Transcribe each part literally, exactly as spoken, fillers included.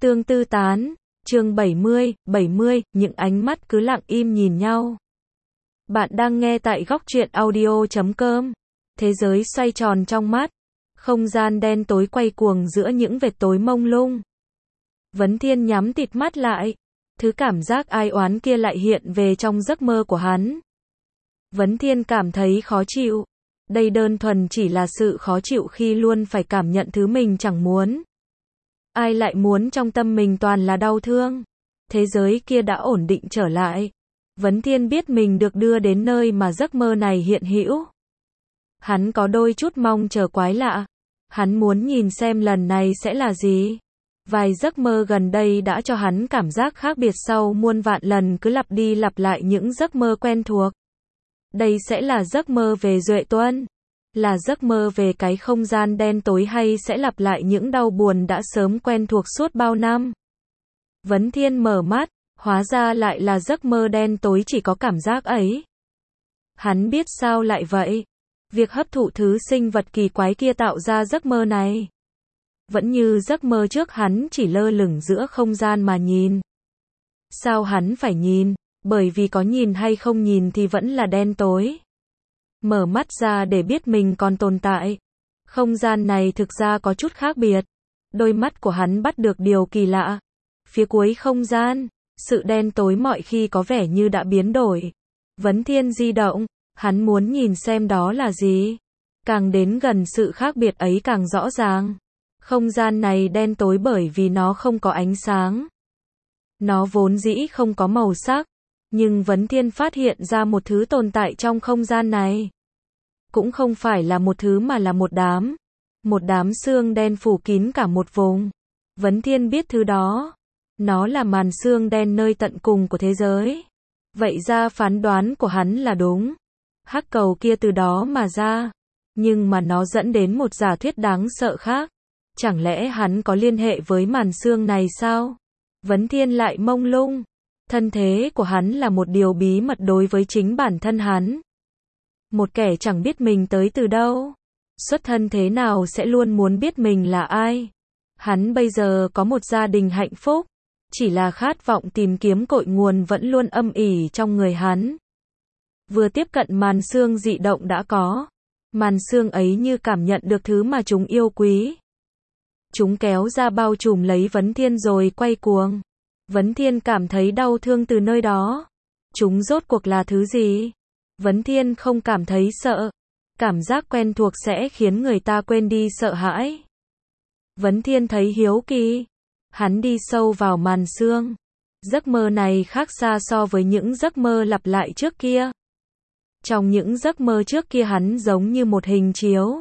tương tư tán, chương bảy mươi, bảy mươi, những ánh mắt cứ lặng im nhìn nhau. Bạn đang nghe tại góc truyện audio chấm com. Thế giới xoay tròn trong mắt. Không gian đen tối quay cuồng giữa những vệt tối mông lung. Vấn Thiên nhắm tịt mắt lại. Thứ cảm giác ai oán kia lại hiện về trong giấc mơ của hắn. Vấn Thiên cảm thấy khó chịu. Đây đơn thuần chỉ là sự khó chịu khi luôn phải cảm nhận thứ mình chẳng muốn. Ai lại muốn trong tâm mình toàn là đau thương. Thế giới kia đã ổn định trở lại. Vấn Thiên biết mình được đưa đến nơi mà giấc mơ này hiện hữu. Hắn có đôi chút mong chờ quái lạ. Hắn muốn nhìn xem lần này sẽ là gì. Vài giấc mơ gần đây đã cho hắn cảm giác khác biệt sau muôn vạn lần cứ lặp đi lặp lại những giấc mơ quen thuộc. Đây sẽ là giấc mơ về Duệ Tuân. Là giấc mơ về cái không gian đen tối hay sẽ lặp lại những đau buồn đã sớm quen thuộc suốt bao năm. Vấn Thiên mở mắt, hóa ra lại là giấc mơ đen tối chỉ có cảm giác ấy. Hắn biết sao lại vậy. Việc hấp thụ thứ sinh vật kỳ quái kia tạo ra giấc mơ này. Vẫn như giấc mơ trước hắn chỉ lơ lửng giữa không gian mà nhìn. Sao hắn phải nhìn? Bởi vì có nhìn hay không nhìn thì vẫn là đen tối. Mở mắt ra để biết mình còn tồn tại. Không gian này thực ra có chút khác biệt. Đôi mắt của hắn bắt được điều kỳ lạ. Phía cuối không gian, sự đen tối mọi khi có vẻ như đã biến đổi. Vấn Thiên di động, hắn muốn nhìn xem đó là gì. Càng đến gần sự khác biệt ấy càng rõ ràng. Không gian này đen tối bởi vì nó không có ánh sáng. Nó vốn dĩ không có màu sắc. Nhưng Vấn Thiên phát hiện ra một thứ tồn tại trong không gian này. Cũng không phải là một thứ mà là một đám. Một đám xương đen phủ kín cả một vùng. Vấn Thiên biết thứ đó. Nó là màn xương đen nơi tận cùng của thế giới. Vậy ra phán đoán của hắn là đúng. Hắc cầu kia từ đó mà ra. Nhưng mà nó dẫn đến một giả thuyết đáng sợ khác. Chẳng lẽ hắn có liên hệ với màn xương này sao? Vấn Thiên lại mông lung. Thân thế của hắn là một điều bí mật đối với chính bản thân hắn. Một kẻ chẳng biết mình tới từ đâu. Xuất thân thế nào sẽ luôn muốn biết mình là ai. Hắn bây giờ có một gia đình hạnh phúc. Chỉ là khát vọng tìm kiếm cội nguồn vẫn luôn âm ỉ trong người hắn. Vừa tiếp cận màn xương dị động đã có. Màn xương ấy như cảm nhận được thứ mà chúng yêu quý. Chúng kéo ra bao trùm lấy Vấn Thiên rồi quay cuồng. Vấn Thiên cảm thấy đau thương từ nơi đó. Chúng rốt cuộc là thứ gì? Vấn Thiên không cảm thấy sợ. Cảm giác quen thuộc sẽ khiến người ta quên đi sợ hãi. Vấn Thiên thấy hiếu kỳ. Hắn đi sâu vào màn xương. Giấc mơ này khác xa so với những giấc mơ lặp lại trước kia. Trong những giấc mơ trước kia hắn giống như một hình chiếu.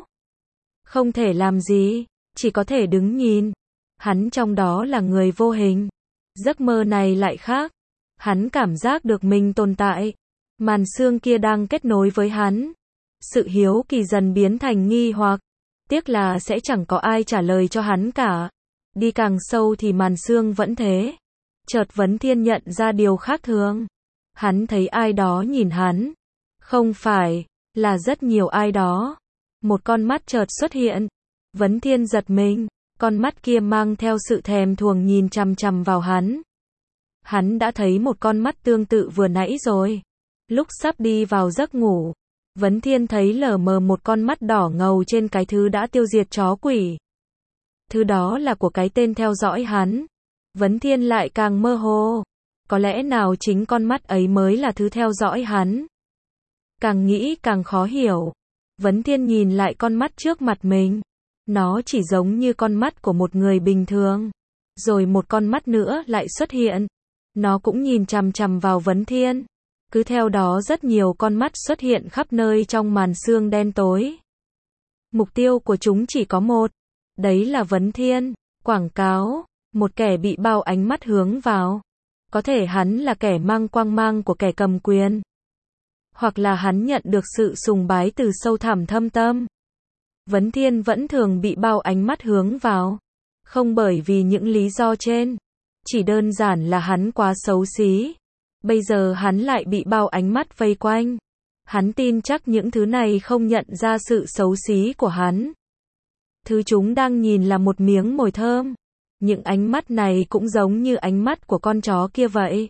Không thể làm gì, chỉ có thể đứng nhìn. Hắn trong đó là người vô hình. Giấc mơ này lại khác. Hắn cảm giác được mình tồn tại. Màn xương kia đang kết nối với hắn. Sự hiếu kỳ dần biến thành nghi hoặc. Tiếc là sẽ chẳng có ai trả lời cho hắn cả. Đi càng sâu thì màn xương vẫn thế. Chợt Vấn Thiên nhận ra điều khác thường. Hắn thấy ai đó nhìn hắn. Không phải, là rất nhiều ai đó. Một con mắt chợt xuất hiện. Vấn Thiên giật mình. Con mắt kia mang theo sự thèm thuồng nhìn chằm chằm vào hắn. Hắn đã thấy một con mắt tương tự vừa nãy rồi. Lúc sắp đi vào giấc ngủ, Vấn Thiên thấy lờ mờ một con mắt đỏ ngầu trên cái thứ đã tiêu diệt chó quỷ. Thứ đó là của cái tên theo dõi hắn. Vấn Thiên lại càng mơ hồ. Có lẽ nào chính con mắt ấy mới là thứ theo dõi hắn. Càng nghĩ càng khó hiểu. Vấn Thiên nhìn lại con mắt trước mặt mình. Nó chỉ giống như con mắt của một người bình thường. Rồi một con mắt nữa lại xuất hiện. Nó cũng nhìn chằm chằm vào Vấn Thiên. Cứ theo đó rất nhiều con mắt xuất hiện khắp nơi trong màn xương đen tối. Mục tiêu của chúng chỉ có một. Đấy là Vấn Thiên. Quảng cáo. Một kẻ bị bao ánh mắt hướng vào. Có thể hắn là kẻ mang quang mang của kẻ cầm quyền. Hoặc là hắn nhận được sự sùng bái từ sâu thẳm thâm tâm. Vấn Thiên vẫn thường bị bao ánh mắt hướng vào. Không bởi vì những lý do trên. Chỉ đơn giản là hắn quá xấu xí. Bây giờ hắn lại bị bao ánh mắt vây quanh. Hắn tin chắc những thứ này không nhận ra sự xấu xí của hắn. Thứ chúng đang nhìn là một miếng mồi thơm. Những ánh mắt này cũng giống như ánh mắt của con chó kia vậy.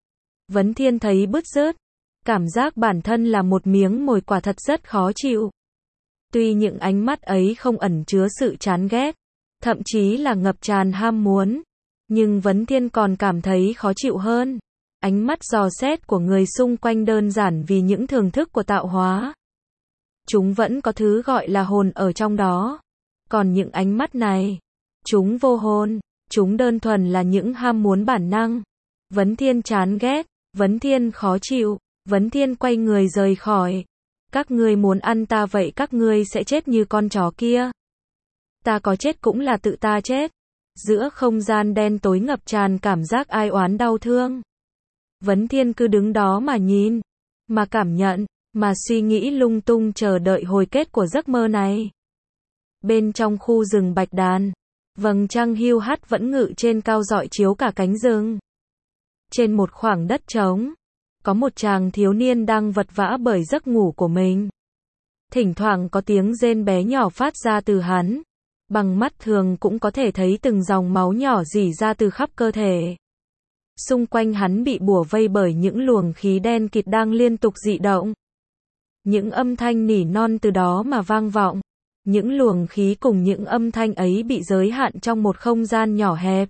Vấn Thiên thấy bứt rứt. Cảm giác bản thân là một miếng mồi quả thật rất khó chịu. Tuy những ánh mắt ấy không ẩn chứa sự chán ghét, thậm chí là ngập tràn ham muốn, nhưng Vấn Thiên còn cảm thấy khó chịu hơn. Ánh mắt dò xét của người xung quanh đơn giản vì những thưởng thức của tạo hóa. Chúng vẫn có thứ gọi là hồn ở trong đó. Còn những ánh mắt này, chúng vô hồn, chúng đơn thuần là những ham muốn bản năng. Vấn Thiên chán ghét, Vấn Thiên khó chịu, Vấn Thiên quay người rời khỏi. Các ngươi muốn ăn ta vậy các ngươi sẽ chết như con chó kia. Ta có chết cũng là tự ta chết. Giữa không gian đen tối ngập tràn cảm giác ai oán đau thương. Vấn Thiên cứ đứng đó mà nhìn, mà cảm nhận, mà suy nghĩ lung tung chờ đợi hồi kết của giấc mơ này. Bên trong khu rừng bạch đàn, vầng trăng hiu hắt vẫn ngự trên cao rọi chiếu cả cánh rừng. Trên một khoảng đất trống, có một chàng thiếu niên đang vật vã bởi giấc ngủ của mình. Thỉnh thoảng có tiếng rên bé nhỏ phát ra từ hắn. Bằng mắt thường cũng có thể thấy từng dòng máu nhỏ rỉ ra từ khắp cơ thể. Xung quanh hắn bị bủa vây bởi những luồng khí đen kịt đang liên tục dị động. Những âm thanh nỉ non từ đó mà vang vọng. Những luồng khí cùng những âm thanh ấy bị giới hạn trong một không gian nhỏ hẹp.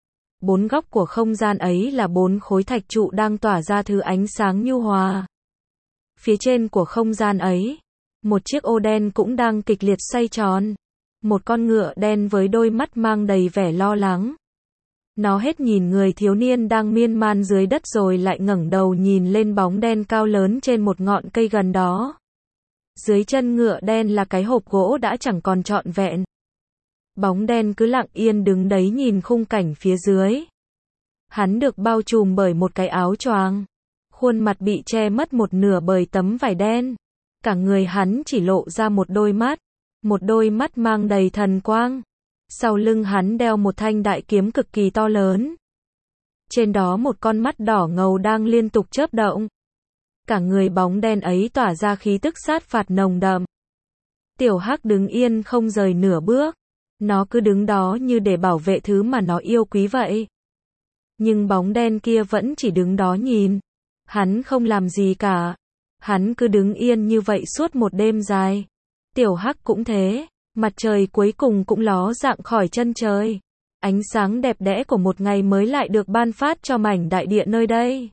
Bốn góc của không gian ấy là bốn khối thạch trụ đang tỏa ra thứ ánh sáng nhu hòa. Phía trên của không gian ấy, một chiếc ô đen cũng đang kịch liệt xoay tròn. Một con ngựa đen với đôi mắt mang đầy vẻ lo lắng. Nó hết nhìn người thiếu niên đang miên man dưới đất rồi lại ngẩng đầu nhìn lên bóng đen cao lớn trên một ngọn cây gần đó. Dưới chân ngựa đen là cái hộp gỗ đã chẳng còn trọn vẹn. Bóng đen cứ lặng yên đứng đấy nhìn khung cảnh phía dưới. Hắn được bao trùm bởi một cái áo choàng. Khuôn mặt bị che mất một nửa bởi tấm vải đen. Cả người hắn chỉ lộ ra một đôi mắt. Một đôi mắt mang đầy thần quang. Sau lưng hắn đeo một thanh đại kiếm cực kỳ to lớn. Trên đó một con mắt đỏ ngầu đang liên tục chớp động. Cả người bóng đen ấy tỏa ra khí tức sát phạt nồng đậm. Tiểu Hắc đứng yên không rời nửa bước. Nó cứ đứng đó như để bảo vệ thứ mà nó yêu quý vậy. Nhưng bóng đen kia vẫn chỉ đứng đó nhìn. Hắn không làm gì cả. Hắn cứ đứng yên như vậy suốt một đêm dài. Tiểu Hắc cũng thế. Mặt trời cuối cùng cũng ló dạng khỏi chân trời. Ánh sáng đẹp đẽ của một ngày mới lại được ban phát cho mảnh đại địa nơi đây.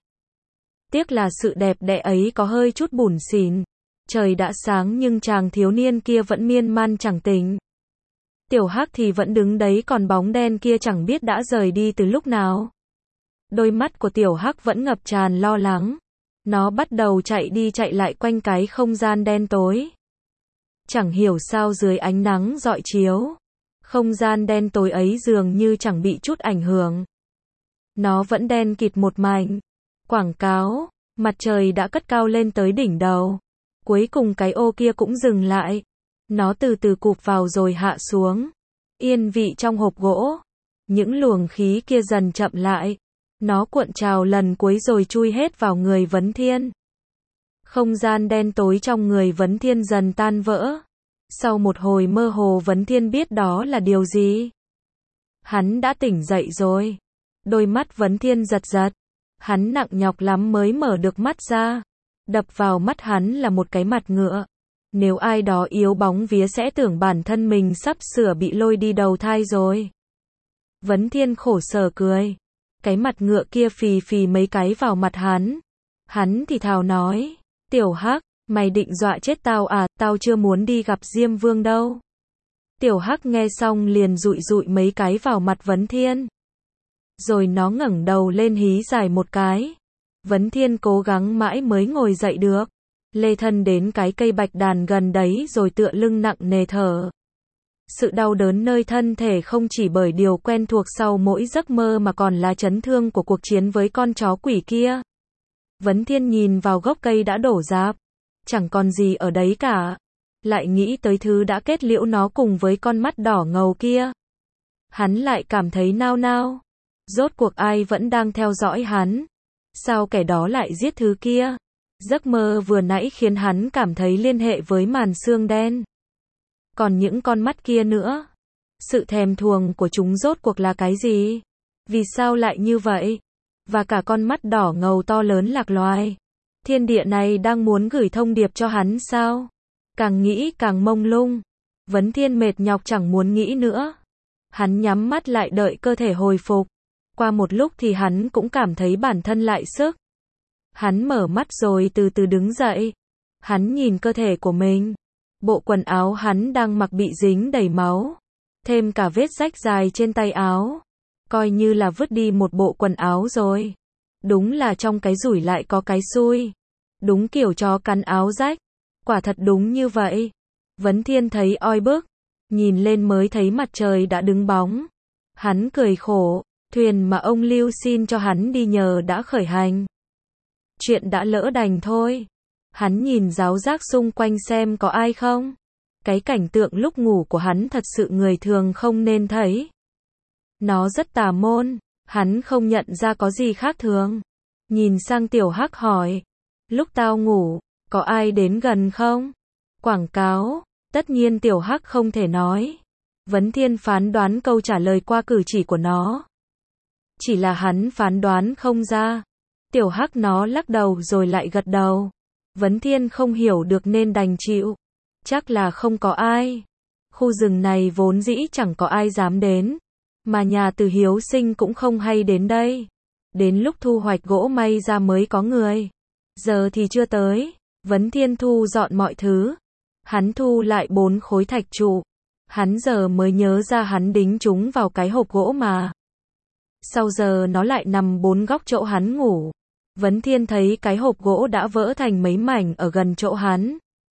Tiếc là sự đẹp đẽ ấy có hơi chút bủn xỉn. Trời đã sáng nhưng chàng thiếu niên kia vẫn miên man chẳng tỉnh. Tiểu Hắc thì vẫn đứng đấy còn bóng đen kia chẳng biết đã rời đi từ lúc nào. Đôi mắt của Tiểu Hắc vẫn ngập tràn lo lắng. Nó bắt đầu chạy đi chạy lại quanh cái không gian đen tối. Chẳng hiểu sao dưới ánh nắng rọi chiếu, không gian đen tối ấy dường như chẳng bị chút ảnh hưởng. Nó vẫn đen kịt một mảnh. Quảng cáo, mặt trời đã cất cao lên tới đỉnh đầu. Cuối cùng cái ô kia cũng dừng lại. Nó từ từ cụp vào rồi hạ xuống. Yên vị trong hộp gỗ. Những luồng khí kia dần chậm lại. Nó cuộn trào lần cuối rồi chui hết vào người Vấn Thiên. Không gian đen tối trong người Vấn Thiên dần tan vỡ. Sau một hồi mơ hồ Vấn Thiên biết đó là điều gì. Hắn đã tỉnh dậy rồi. Đôi mắt Vấn Thiên giật giật. Hắn nặng nhọc lắm mới mở được mắt ra. Đập vào mắt hắn là một cái mặt ngựa. Nếu ai đó yếu bóng vía sẽ tưởng bản thân mình sắp sửa bị lôi đi đầu thai rồi. Vấn Thiên khổ sở cười. Cái mặt ngựa kia phì phì mấy cái vào mặt hắn. Hắn thì thào nói. Tiểu Hắc, mày định dọa chết tao à, tao chưa muốn đi gặp Diêm Vương đâu. Tiểu Hắc nghe xong liền dụi dụi mấy cái vào mặt Vấn Thiên. Rồi nó ngẩng đầu lên hí dài một cái. Vấn Thiên cố gắng mãi mới ngồi dậy được. Lê thân đến cái cây bạch đàn gần đấy rồi tựa lưng nặng nề thở. Sự đau đớn nơi thân thể không chỉ bởi điều quen thuộc sau mỗi giấc mơ mà còn là chấn thương của cuộc chiến với con chó quỷ kia. Vấn Thiên nhìn vào gốc cây đã đổ rạp. Chẳng còn gì ở đấy cả. Lại nghĩ tới thứ đã kết liễu nó cùng với con mắt đỏ ngầu kia. Hắn lại cảm thấy nao nao. Rốt cuộc ai vẫn đang theo dõi hắn? Sao kẻ đó lại giết thứ kia? Giấc mơ vừa nãy khiến hắn cảm thấy liên hệ với màn sương đen. Còn những con mắt kia nữa. Sự thèm thuồng của chúng rốt cuộc là cái gì? Vì sao lại như vậy? Và cả con mắt đỏ ngầu to lớn lạc loài. Thiên địa này đang muốn gửi thông điệp cho hắn sao? Càng nghĩ càng mông lung. Vấn Thiên mệt nhọc chẳng muốn nghĩ nữa. Hắn nhắm mắt lại đợi cơ thể hồi phục. Qua một lúc thì hắn cũng cảm thấy bản thân lại sức. Hắn mở mắt rồi từ từ đứng dậy. Hắn nhìn cơ thể của mình. Bộ quần áo hắn đang mặc bị dính đầy máu. Thêm cả vết rách dài trên tay áo. Coi như là vứt đi một bộ quần áo rồi. Đúng là trong cái rủi lại có cái xui. Đúng kiểu chó cắn áo rách. Quả thật đúng như vậy. Vấn Thiên thấy oi bức. Nhìn lên mới thấy mặt trời đã đứng bóng. Hắn cười khổ. Thuyền mà ông Lưu xin cho hắn đi nhờ đã khởi hành. Chuyện đã lỡ đành thôi. Hắn nhìn ráo rác xung quanh xem có ai không. Cái cảnh tượng lúc ngủ của hắn thật sự người thường không nên thấy. Nó rất tà môn. Hắn không nhận ra có gì khác thường. Nhìn sang Tiểu Hắc hỏi. Lúc tao ngủ, có ai đến gần không? Quảng cáo. Tất nhiên Tiểu Hắc không thể nói. Vấn Thiên phán đoán câu trả lời qua cử chỉ của nó. Chỉ là hắn phán đoán không ra. Tiểu Hắc nó lắc đầu rồi lại gật đầu. Vấn Thiên không hiểu được nên đành chịu. Chắc là không có ai. Khu rừng này vốn dĩ chẳng có ai dám đến. Mà nhà Từ Hiếu Sinh cũng không hay đến đây. Đến lúc thu hoạch gỗ may ra mới có người. Giờ thì chưa tới. Vấn Thiên thu dọn mọi thứ. Hắn thu lại bốn khối thạch trụ. Hắn giờ mới nhớ ra hắn đính chúng vào cái hộp gỗ mà. Sau giờ nó lại nằm bốn góc chỗ hắn ngủ. Vấn Thiên thấy cái hộp gỗ đã vỡ thành mấy mảnh ở gần chỗ hắn.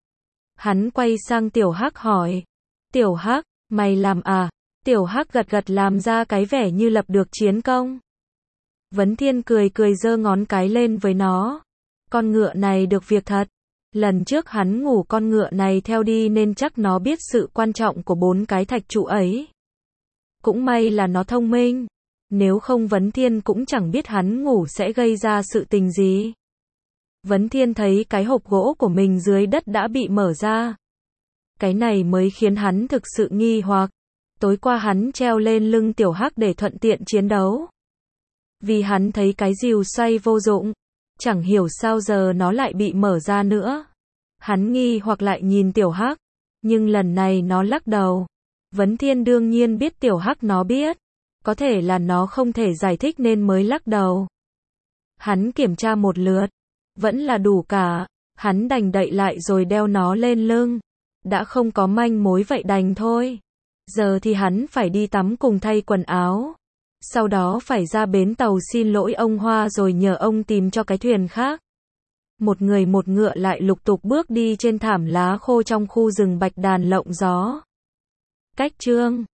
Hắn quay sang Tiểu Hắc hỏi. Tiểu Hắc, mày làm à? Tiểu Hắc gật gật làm ra cái vẻ như lập được chiến công. Vấn Thiên cười cười giơ ngón cái lên với nó. Con ngựa này được việc thật. Lần trước hắn ngủ con ngựa này theo đi nên chắc nó biết sự quan trọng của bốn cái thạch trụ ấy. Cũng may là nó thông minh. Nếu không Vấn Thiên cũng chẳng biết hắn ngủ sẽ gây ra sự tình gì. Vấn Thiên thấy cái hộp gỗ của mình dưới đất đã bị mở ra. Cái này mới khiến hắn thực sự nghi hoặc. Tối qua hắn treo lên lưng Tiểu Hắc để thuận tiện chiến đấu. Vì hắn thấy cái rìu xoay vô dụng. Chẳng hiểu sao giờ nó lại bị mở ra nữa. Hắn nghi hoặc lại nhìn Tiểu Hắc. Nhưng lần này nó lắc đầu. Vấn Thiên đương nhiên biết Tiểu Hắc nó biết. Có thể là nó không thể giải thích nên mới lắc đầu. Hắn kiểm tra một lượt. Vẫn là đủ cả. Hắn đành đậy lại rồi đeo nó lên lưng. Đã không có manh mối vậy đành thôi. Giờ thì hắn phải đi tắm cùng thay quần áo. Sau đó phải ra bến tàu xin lỗi ông Hoa rồi nhờ ông tìm cho cái thuyền khác. Một người một ngựa lại lục tục bước đi trên thảm lá khô trong khu rừng bạch đàn lộng gió. Cách chương